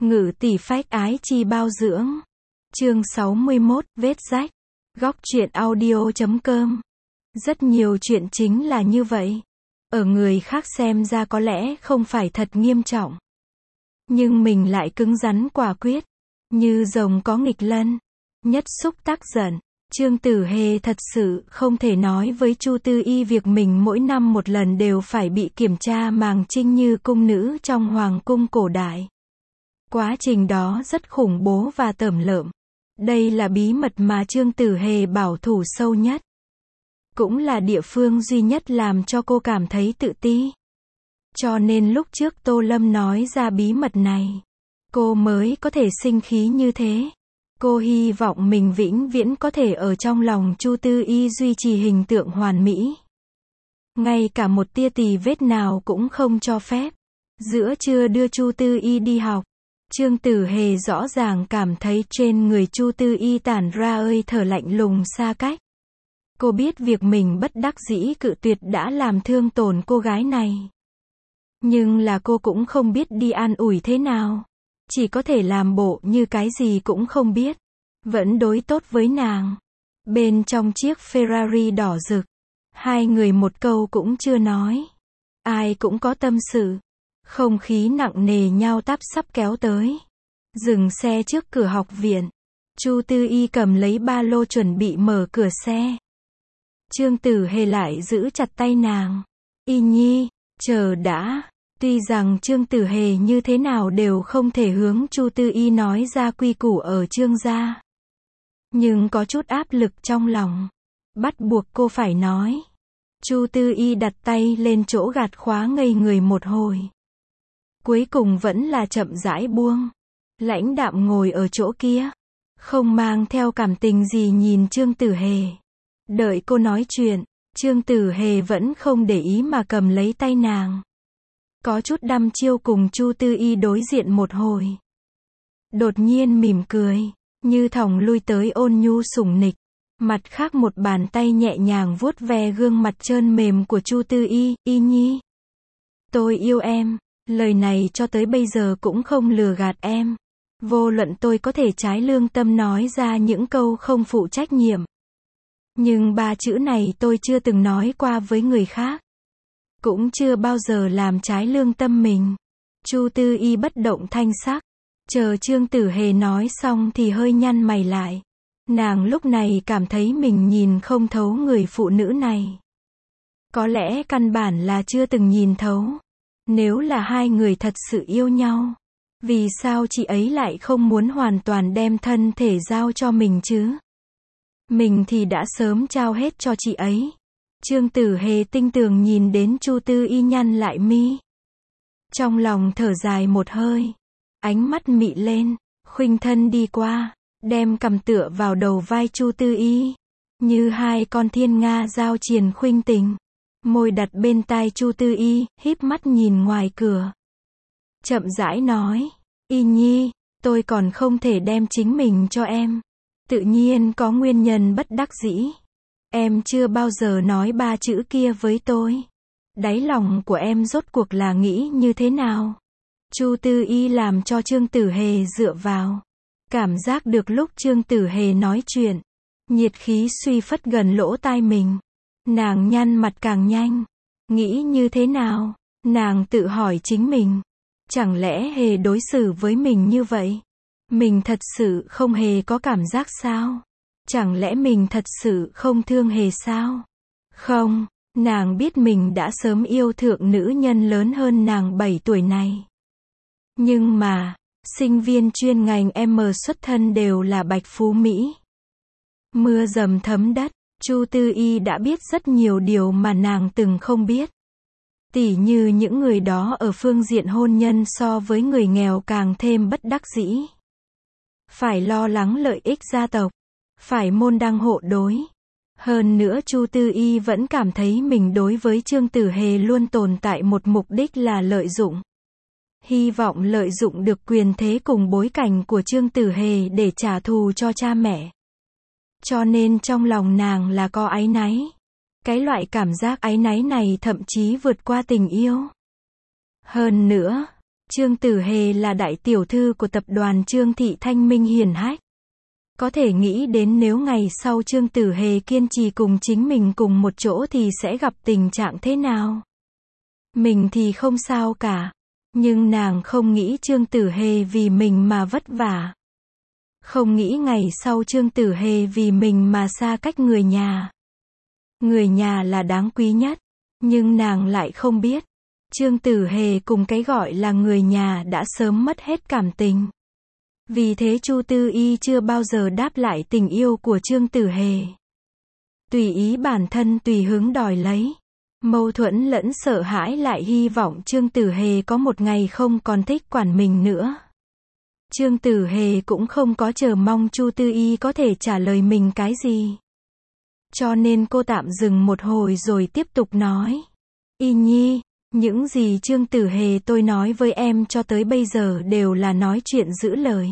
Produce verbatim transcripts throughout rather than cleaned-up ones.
Ngự tỷ phách ái chi bao dưỡng. Chương sáu mươi mốt, vết rách. Góc truyện audio chấm com. Rất nhiều chuyện chính là như vậy. Ở người khác xem ra có lẽ không phải thật nghiêm trọng. Nhưng mình lại cứng rắn quả quyết. Như rồng có nghịch lân. Nhất xúc tác giận. Trương Tử Hề thật sự không thể nói với Chu Tư Y việc mình mỗi năm một lần đều phải bị kiểm tra màng trinh như cung nữ trong hoàng cung cổ đại. Quá trình đó rất khủng bố và tởm lợm. Đây là bí mật mà Trương Tử Hề bảo thủ sâu nhất. Cũng là địa phương duy nhất làm cho cô cảm thấy tự ti. Cho nên lúc trước Tô Lâm nói ra bí mật này, cô mới có thể sinh khí như thế. Cô hy vọng mình vĩnh viễn có thể ở trong lòng Chu Tư Y duy trì hình tượng hoàn mỹ. Ngay cả một tia tì vết nào cũng không cho phép. Giữa trưa đưa Chu Tư Y đi học, Trương Tử Hề rõ ràng cảm thấy trên người Chu Tư Y tản ra hơi thở lạnh lùng xa cách. Cô biết việc mình bất đắc dĩ cự tuyệt đã làm thương tổn cô gái này. Nhưng là cô cũng không biết đi an ủi thế nào. Chỉ có thể làm bộ như cái gì cũng không biết. Vẫn đối tốt với nàng. Bên trong chiếc Ferrari đỏ rực, hai người một câu cũng chưa nói. Ai cũng có tâm sự. Không khí nặng nề nhau tắp sắp kéo tới. Dừng xe trước cửa học viện. Chu Tư Y cầm lấy ba lô chuẩn bị mở cửa xe. Trương Tử Hề lại giữ chặt tay nàng. Y Nhi, chờ đã. Tuy rằng Trương Tử Hề như thế nào đều không thể hướng Chu Tư Y nói ra quy củ ở Trương gia. Nhưng có chút áp lực trong lòng. Bắt buộc cô phải nói. Chu Tư Y đặt tay lên chỗ gạt khóa ngây người một hồi. Cuối cùng vẫn là chậm rãi buông. Lãnh đạm ngồi ở chỗ kia. Không mang theo cảm tình gì nhìn Trương Tử Hề. Đợi cô nói chuyện, Trương Tử Hề vẫn không để ý mà cầm lấy tay nàng. Có chút đăm chiêu cùng Chu Tư Y đối diện một hồi. Đột nhiên mỉm cười, như thòng lui tới ôn nhu sủng nịch. Mặt khác một bàn tay nhẹ nhàng vuốt ve gương mặt trơn mềm của Chu Tư Y. Y Nhi, tôi yêu em. Lời này cho tới bây giờ cũng không lừa gạt em. Vô luận tôi có thể trái lương tâm nói ra những câu không phụ trách nhiệm. Nhưng ba chữ này tôi chưa từng nói qua với người khác. Cũng chưa bao giờ làm trái lương tâm mình. Chu Tư Y bất động thanh sắc. Chờ Trương Tử Hề nói xong thì hơi nhăn mày lại. Nàng lúc này cảm thấy mình nhìn không thấu người phụ nữ này. Có lẽ căn bản là chưa từng nhìn thấu. Nếu là hai người thật sự yêu nhau, vì sao chị ấy lại không muốn hoàn toàn đem thân thể giao cho mình chứ? Mình thì đã sớm trao hết cho chị ấy. Trương Tử Hề tinh tường nhìn đến Chu Tư Y nhăn lại mi. Trong lòng thở dài một hơi. Ánh mắt mị lên, khuynh thân đi qua, đem cầm tựa vào đầu vai Chu Tư Y. Như hai con thiên nga giao triền khuynh tình. Môi đặt bên tai Chu Tư Y, híp mắt nhìn ngoài cửa. Chậm rãi nói, Y Nhi, tôi còn không thể đem chính mình cho em. Tự nhiên có nguyên nhân bất đắc dĩ. Em chưa bao giờ nói ba chữ kia với tôi. Đáy lòng của em rốt cuộc là nghĩ như thế nào? Chu Tư Y làm cho Trương Tử Hề dựa vào. Cảm giác được lúc Trương Tử Hề nói chuyện, nhiệt khí suy phất gần lỗ tai mình. Nàng nhăn mặt càng nhanh. Nghĩ như thế nào? Nàng tự hỏi chính mình. Chẳng lẽ Hề đối xử với mình như vậy? Mình thật sự không hề có cảm giác sao? Chẳng lẽ mình thật sự không thương Hề sao? Không, nàng biết mình đã sớm yêu thượng nữ nhân lớn hơn nàng bảy tuổi này. Nhưng mà, sinh viên chuyên ngành M xuất thân đều là bạch phú Mỹ. Mưa dầm thấm đất, Chu Tư Y đã biết rất nhiều điều mà nàng từng không biết. Tỉ như những người đó ở phương diện hôn nhân so với người nghèo càng thêm bất đắc dĩ. Phải lo lắng lợi ích gia tộc. Phải môn đăng hộ đối. Hơn nữa Chu Tư Y vẫn cảm thấy mình đối với Trương Tử Hề luôn tồn tại một mục đích là lợi dụng. Hy vọng lợi dụng được quyền thế cùng bối cảnh của Trương Tử Hề để trả thù cho cha mẹ. Cho nên trong lòng nàng là có áy náy. Cái loại cảm giác áy náy này thậm chí vượt qua tình yêu. Hơn nữa, Trương Tử Hề là đại tiểu thư của tập đoàn Trương Thị Thanh Minh hiển hách. Có thể nghĩ đến nếu ngày sau Trương Tử Hề kiên trì cùng chính mình cùng một chỗ thì sẽ gặp tình trạng thế nào. Mình thì không sao cả. Nhưng nàng không nghĩ Trương Tử Hề vì mình mà vất vả. Không nghĩ ngày sau Trương Tử Hề vì mình mà xa cách người nhà. Người nhà là đáng quý nhất. Nhưng nàng lại không biết. Trương Tử Hề cùng cái gọi là người nhà đã sớm mất hết cảm tình. Vì thế Chu Tư Y chưa bao giờ đáp lại tình yêu của Trương Tử Hề. Tùy ý bản thân tùy hứng đòi lấy. Mâu thuẫn lẫn sợ hãi lại hy vọng Trương Tử Hề có một ngày không còn thích quản mình nữa. Trương Tử Hề cũng không có chờ mong Chu Tư Y có thể trả lời mình cái gì. Cho nên cô tạm dừng một hồi rồi tiếp tục nói. Y Nhi, những gì Trương Tử Hề tôi nói với em cho tới bây giờ đều là nói chuyện giữ lời.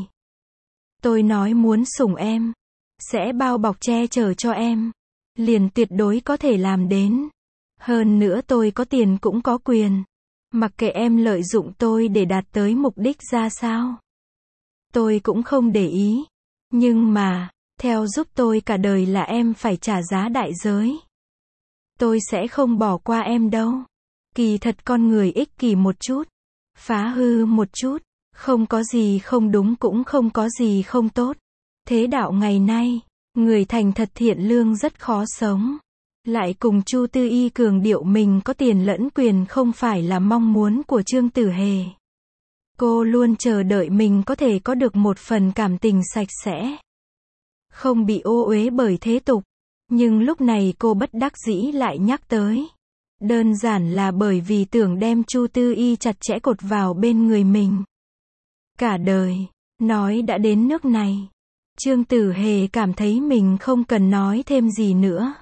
Tôi nói muốn sủng em, sẽ bao bọc che chở cho em, liền tuyệt đối có thể làm đến. Hơn nữa tôi có tiền cũng có quyền. Mặc kệ em lợi dụng tôi để đạt tới mục đích ra sao. Tôi cũng không để ý. Nhưng mà, theo giúp tôi cả đời là em phải trả giá đại giới. Tôi sẽ không bỏ qua em đâu. Kỳ thật con người ích kỷ một chút. Phá hư một chút. Không có gì không đúng cũng không có gì không tốt. Thế đạo ngày nay, người thành thật thiện lương rất khó sống. Lại cùng Chu Tư Y cường điệu mình có tiền lẫn quyền không phải là mong muốn của Trương Tử Hề. Cô luôn chờ đợi mình có thể có được một phần cảm tình sạch sẽ. Không bị ô uế bởi thế tục. Nhưng lúc này cô bất đắc dĩ lại nhắc tới. Đơn giản là bởi vì tưởng đem Chu Tư Y chặt chẽ cột vào bên người mình. Cả đời, nói đã đến nước này. Trương Tử Hề cảm thấy mình không cần nói thêm gì nữa.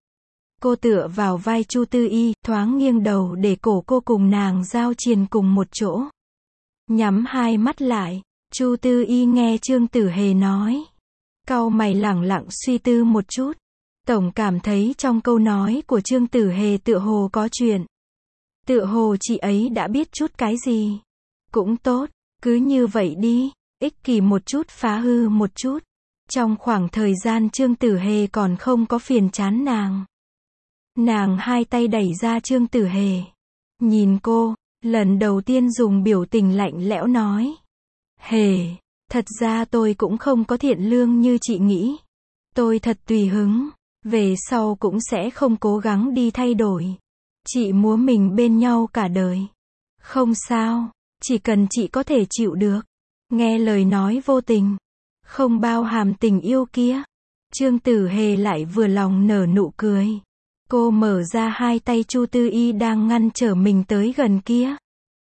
Cô tựa vào vai Chu Tư Y, thoáng nghiêng đầu để cổ cô cùng nàng giao triền cùng một chỗ. Nhắm hai mắt lại, Chu Tư Y nghe Trương Tử Hề nói. Cau mày lẳng lặng suy tư một chút. Tổng cảm thấy trong câu nói của Trương Tử Hề tựa hồ có chuyện. Tựa hồ chị ấy đã biết chút cái gì. Cũng tốt, cứ như vậy đi, ích kỷ một chút phá hư một chút. Trong khoảng thời gian Trương Tử Hề còn không có phiền chán nàng. Nàng hai tay đẩy ra Trương Tử Hề. Nhìn cô, lần đầu tiên dùng biểu tình lạnh lẽo nói. Hề, thật ra tôi cũng không có thiện lương như chị nghĩ. Tôi thật tùy hứng. Về sau cũng sẽ không cố gắng đi thay đổi. Chị múa mình bên nhau cả đời. Không sao, chỉ cần chị có thể chịu được. Nghe lời nói vô tình. Không bao hàm tình yêu kia. Trương Tử Hề lại vừa lòng nở nụ cười. Cô mở ra hai tay Chu Tư Y đang ngăn trở mình tới gần kia.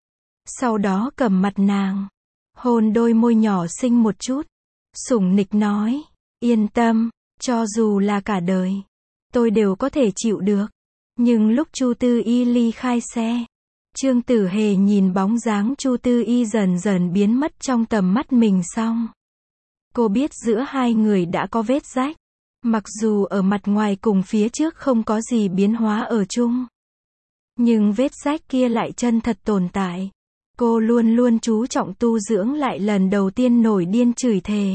Sau đó cầm mặt nàng. Hôn đôi môi nhỏ xinh một chút. Sủng nịch nói. Yên tâm, cho dù là cả đời. Tôi đều có thể chịu được. Nhưng lúc Chu Tư Y ly khai xe. Trương Tử Hề nhìn bóng dáng Chu Tư Y dần dần biến mất trong tầm mắt mình xong. Cô biết giữa hai người đã có vết rách. Mặc dù ở mặt ngoài cùng phía trước không có gì biến hóa ở chung. Nhưng vết rách kia lại chân thật tồn tại. Cô luôn luôn chú trọng tu dưỡng lại lần đầu tiên nổi điên chửi thề.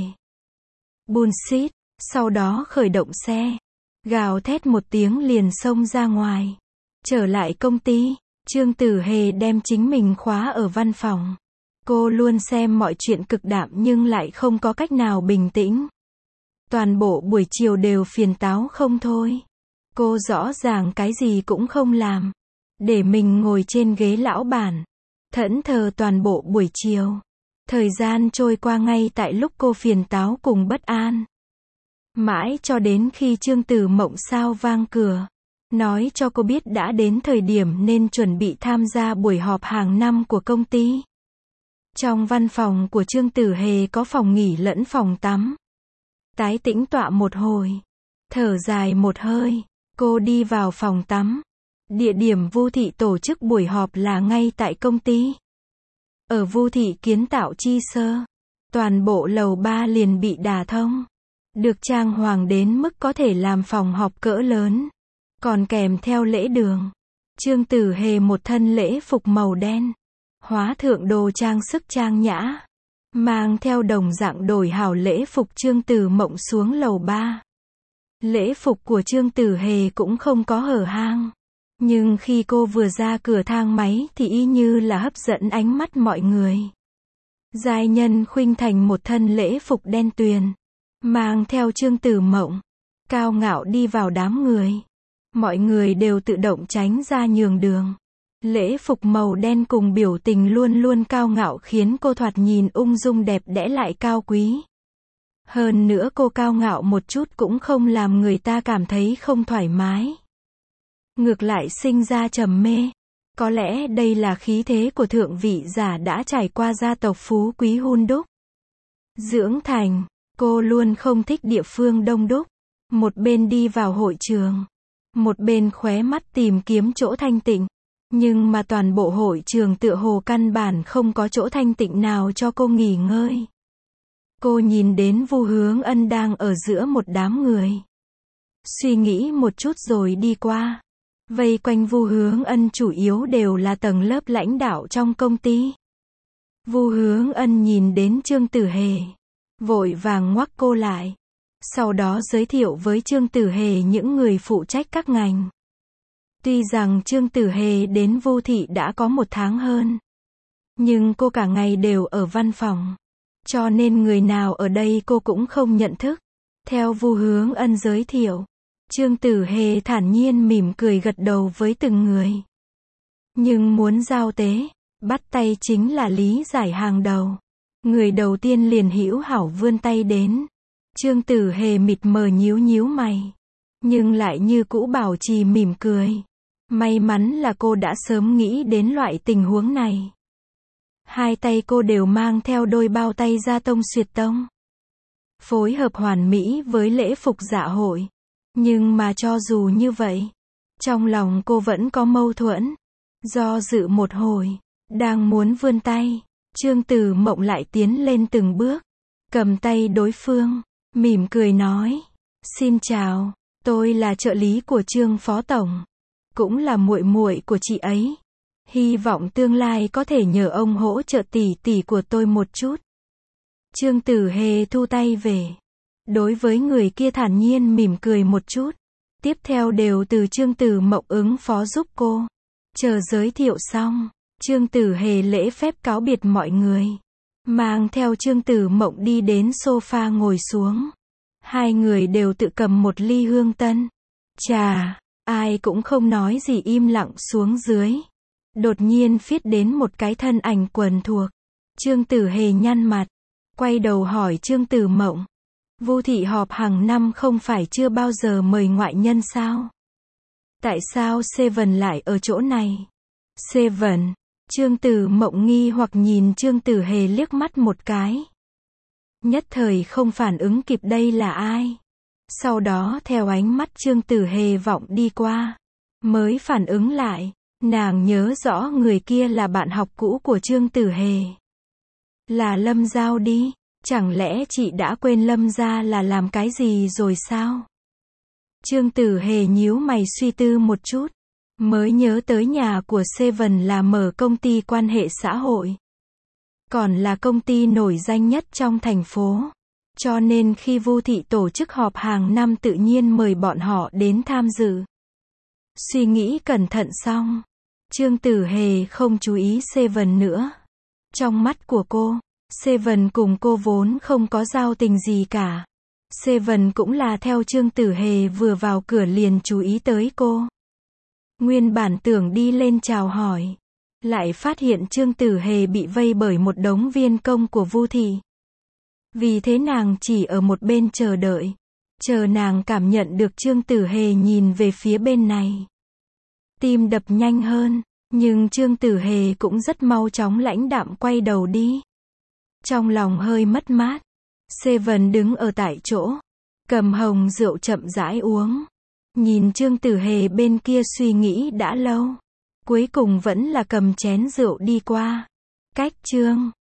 Bullshit, sau đó khởi động xe. Gào thét một tiếng liền xông ra ngoài. Trở lại công ty, Trương Tử Hề đem chính mình khóa ở văn phòng. Cô luôn xem mọi chuyện cực đạm nhưng lại không có cách nào bình tĩnh. Toàn bộ buổi chiều đều phiền táo không thôi. Cô rõ ràng cái gì cũng không làm. Để mình ngồi trên ghế lão bản. Thẫn thờ toàn bộ buổi chiều. Thời gian trôi qua ngay tại lúc cô phiền táo cùng bất an. Mãi cho đến khi Trương Tử Mộng sao vang cửa. Nói cho cô biết đã đến thời điểm nên chuẩn bị tham gia buổi họp hàng năm của công ty. Trong văn phòng của Trương Tử Hề có phòng nghỉ lẫn phòng tắm. Tái tĩnh tọa một hồi. Thở dài một hơi. Cô đi vào phòng tắm. Địa điểm Vu Thị tổ chức buổi họp là ngay tại công ty. Ở Vu Thị kiến tạo chi sơ. Toàn bộ lầu ba liền bị đả thông. Được trang hoàng đến mức có thể làm phòng họp cỡ lớn. Còn kèm theo lễ đường. Trương Tử Hề một thân lễ phục màu đen. hóa thượng đồ trang sức trang nhã, mang theo đồng dạng đổi hảo lễ phục Trương Tử Mộng xuống lầu ba. Lễ phục của Trương Tử Hề cũng không có hở hang, nhưng khi cô vừa ra cửa thang máy thì y như là hấp dẫn ánh mắt mọi người. Giai Nhân khuynh thành một thân lễ phục đen tuyền, mang theo Trương Tử Mộng, cao ngạo đi vào đám người. Mọi người đều tự động tránh ra nhường đường. Lễ phục màu đen cùng biểu tình luôn luôn cao ngạo khiến cô thoạt nhìn ung dung đẹp đẽ lại cao quý. Hơn nữa cô cao ngạo một chút cũng không làm người ta cảm thấy không thoải mái. Ngược lại sinh ra trầm mê. Có lẽ đây là khí thế của thượng vị giả đã trải qua gia tộc phú quý hun đúc. Dưỡng thành, cô luôn không thích địa phương đông đúc. Một bên đi vào hội trường, một bên khóe mắt tìm kiếm chỗ thanh tịnh. Nhưng mà toàn bộ hội trường tựa hồ căn bản không có chỗ thanh tịnh nào cho cô nghỉ ngơi. Cô nhìn đến Vu Hướng Ân đang ở giữa một đám người. Suy nghĩ một chút rồi đi qua. Vây quanh Vu Hướng Ân chủ yếu đều là tầng lớp lãnh đạo trong công ty. Vu Hướng Ân nhìn đến Trương Tử Hề, vội vàng ngoắc cô lại. Sau đó giới thiệu với Trương Tử Hề những người phụ trách các ngành. Tuy rằng Trương Tử Hề đến Vu thị đã có một tháng hơn, nhưng cô cả ngày đều ở văn phòng, cho nên người nào ở đây cô cũng không nhận thức. Theo Vu Hướng Ân giới thiệu, Trương Tử Hề thản nhiên mỉm cười gật đầu với từng người. Nhưng muốn giao tế, bắt tay chính là lý giải hàng đầu. Người đầu tiên liền hữu hảo vươn tay đến. Trương Tử Hề mịt mờ nhíu nhíu mày, nhưng lại như cũ bảo trì mỉm cười. May mắn là cô đã sớm nghĩ đến loại tình huống này. Hai tay cô đều mang theo đôi bao tay da tông xuyệt tông, phối hợp hoàn mỹ với lễ phục dạ hội. Nhưng mà cho dù như vậy, trong lòng cô vẫn có mâu thuẫn. Do dự một hồi, đang muốn vươn tay, Trương Tử Mộng lại tiến lên từng bước, cầm tay đối phương, mỉm cười nói: "Xin chào, tôi là trợ lý của Trương Phó Tổng, cũng là muội muội của chị ấy. Hy vọng tương lai có thể nhờ ông hỗ trợ tỷ tỷ của tôi một chút." Trương Tử Hề thu tay về. Đối với người kia thản nhiên mỉm cười một chút. Tiếp theo đều từ Trương Tử Mộng ứng phó giúp cô. Chờ giới thiệu xong, Trương Tử Hề lễ phép cáo biệt mọi người, mang theo Trương Tử Mộng đi đến sofa ngồi xuống. Hai người đều tự cầm một ly hương tân trà, ai cũng không nói gì im lặng xuống dưới. Đột nhiên phiết đến một cái thân ảnh quen thuộc. Trương Tử Hề nhăn mặt, quay đầu hỏi Trương Tử Mộng: "Vu thị họp hàng năm không phải chưa bao giờ mời ngoại nhân sao? Tại sao Seven lại ở chỗ này?" Seven, Trương Tử Mộng nghi hoặc nhìn Trương Tử Hề liếc mắt một cái. Nhất thời không phản ứng kịp đây là ai. Sau đó theo ánh mắt Trương Tử Hề vọng đi qua, mới phản ứng lại, nàng nhớ rõ người kia là bạn học cũ của Trương Tử Hề. Là Lâm Giao đi, chẳng lẽ chị đã quên Lâm gia là làm cái gì rồi sao? Trương Tử Hề nhíu mày suy tư một chút, mới nhớ tới nhà của Seven là mở công ty quan hệ xã hội, còn là công ty nổi danh nhất trong thành phố. Cho nên khi Vu thị tổ chức họp hàng năm tự nhiên mời bọn họ đến tham dự. Suy nghĩ cẩn thận xong, Trương Tử Hề không chú ý Seven nữa. Trong mắt của cô, Seven cùng cô vốn không có giao tình gì cả. Seven cũng là theo Trương Tử Hề vừa vào cửa liền chú ý tới cô. Nguyên bản tưởng đi lên chào hỏi, lại phát hiện Trương Tử Hề bị vây bởi một đống viên công của Vu thị. Vì thế nàng chỉ ở một bên chờ đợi, chờ nàng cảm nhận được Trương Tử Hề nhìn về phía bên này. Tim đập nhanh hơn, nhưng Trương Tử Hề cũng rất mau chóng lãnh đạm quay đầu đi. Trong lòng hơi mất mát, Seven đứng ở tại chỗ, cầm hồng rượu chậm rãi uống. Nhìn Trương Tử Hề bên kia suy nghĩ đã lâu, cuối cùng vẫn là cầm chén rượu đi qua. Cách Trương